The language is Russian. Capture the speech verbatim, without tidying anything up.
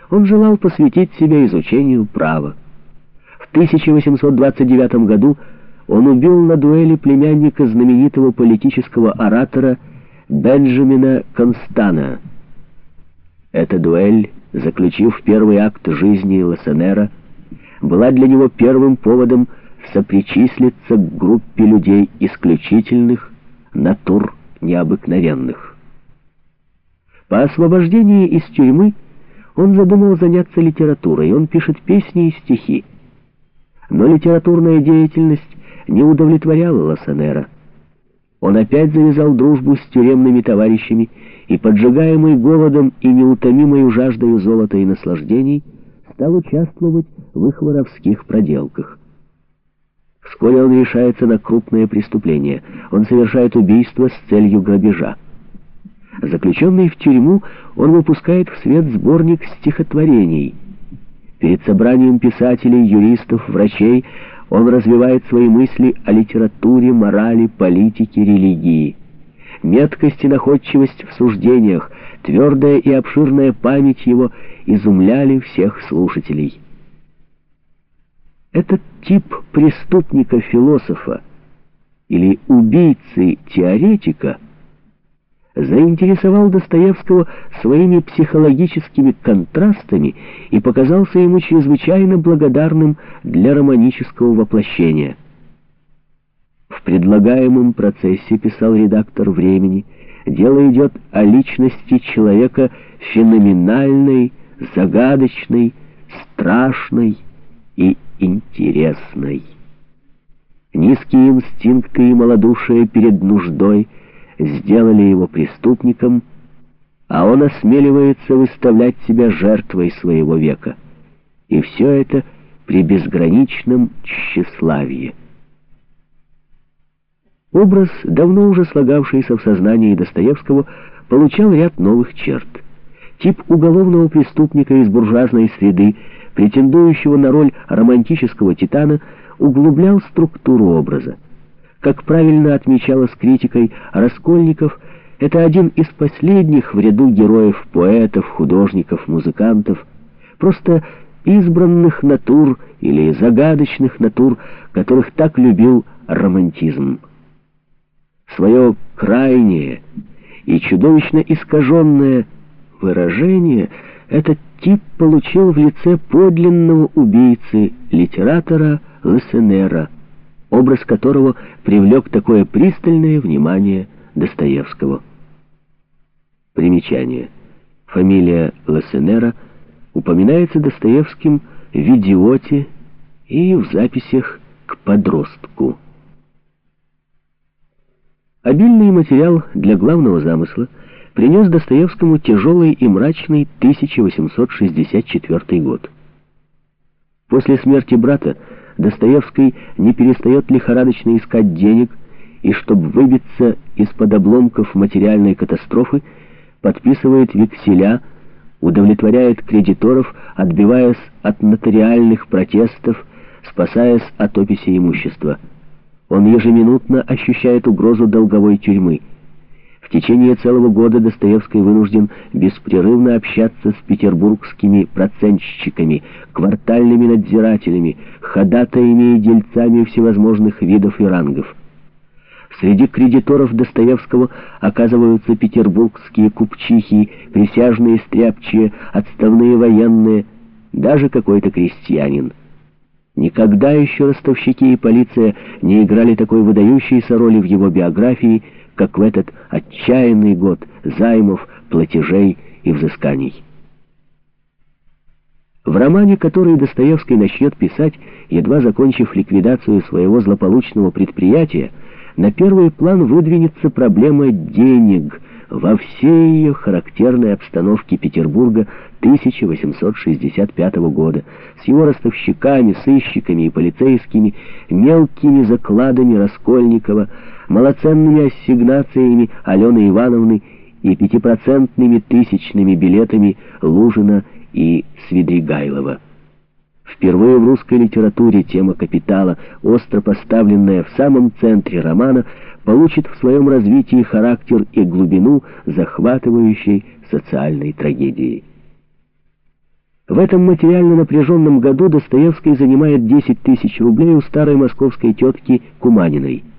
Он желал посвятить себя изучению права. В тысяча восемьсот двадцать девятом году он убил на дуэли племянника знаменитого политического оратора Бенджамина Констана. Эта дуэль, заключив первый акт жизни Лассенера, была для него первым поводом сопричислиться к группе людей исключительных, натур необыкновенных. По освобождении из тюрьмы он задумал заняться литературой, он пишет песни и стихи. Но литературная деятельность не удовлетворяла Лассенера. Он опять завязал дружбу с тюремными товарищами и, поджигаемый голодом и неутомимой жаждою золота и наслаждений, стал участвовать в их воровских проделках. Вскоре он решается на крупное преступление. Он совершает убийство с целью грабежа. Заключенный в тюрьму, он выпускает в свет сборник стихотворений. Перед собранием писателей, юристов, врачей он развивает свои мысли о литературе, морали, политике, религии. Меткость и находчивость в суждениях, твердая и обширная память его изумляли всех слушателей. Этот тип преступника-философа или убийцы-теоретика заинтересовал Достоевского своими психологическими контрастами и показался ему чрезвычайно благодарным для романического воплощения. В предлагаемом процессе, писал редактор «Времени», дело идет о личности человека феноменальной, загадочной, страшной и интересной. Низкие инстинкты и малодушие перед нуждой сделали его преступником, а он осмеливается выставлять себя жертвой своего века. И все это при безграничном тщеславии. Образ, давно уже слагавшийся в сознании Достоевского, получал ряд новых черт. Тип уголовного преступника из буржуазной среды, претендующего на роль романтического титана, углублял структуру образа. Как правильно отмечалось критикой Раскольников, это один из последних в ряду героев поэтов, художников, музыкантов, просто избранных натур или загадочных натур, которых так любил романтизм. Свое крайнее и чудовищно искаженное выражение этот тип получил в лице подлинного убийцы, литератора Лассенера, образ которого привлек такое пристальное внимание Достоевского. Примечание. Фамилия Лассенера упоминается Достоевским в «Идиоте» и в записях к подростку. Обильный материал для главного замысла принес Достоевскому тяжелый и мрачный тысяча восемьсот шестьдесят четвёртый год. После смерти брата Достоевский не перестает лихорадочно искать денег и, чтобы выбиться из-под обломков материальной катастрофы, подписывает векселя, удовлетворяет кредиторов, отбиваясь от нотариальных протестов, спасаясь от описи имущества. Он ежеминутно ощущает угрозу долговой тюрьмы. В течение целого года Достоевский вынужден беспрерывно общаться с петербургскими процентщиками, квартальными надзирателями, ходатаями и дельцами всевозможных видов и рангов. Среди кредиторов Достоевского оказываются петербургские купчихи, присяжные стряпчие, отставные военные, даже какой-то крестьянин. Никогда еще ростовщики и полиция не играли такой выдающейся роли в его биографии, как в этот отчаянный год займов, платежей и взысканий. В романе, который Достоевский начнет писать, едва закончив ликвидацию своего злополучного предприятия, на первый план выдвинется проблема денег во всей ее характерной обстановке Петербурга тысяча восемьсот шестьдесят пятого года, с его ростовщиками, сыщиками и полицейскими, мелкими закладами Раскольникова, малоценными ассигнациями Алены Ивановны и пятипроцентными тысячными билетами Лужина и Свидригайлова. Впервые в русской литературе тема капитала, остро поставленная в самом центре романа, получит в своем развитии характер и глубину захватывающей социальной трагедии. В этом материально напряженном году Достоевский занимает десять тысяч рублей у старой московской тетки Куманиной.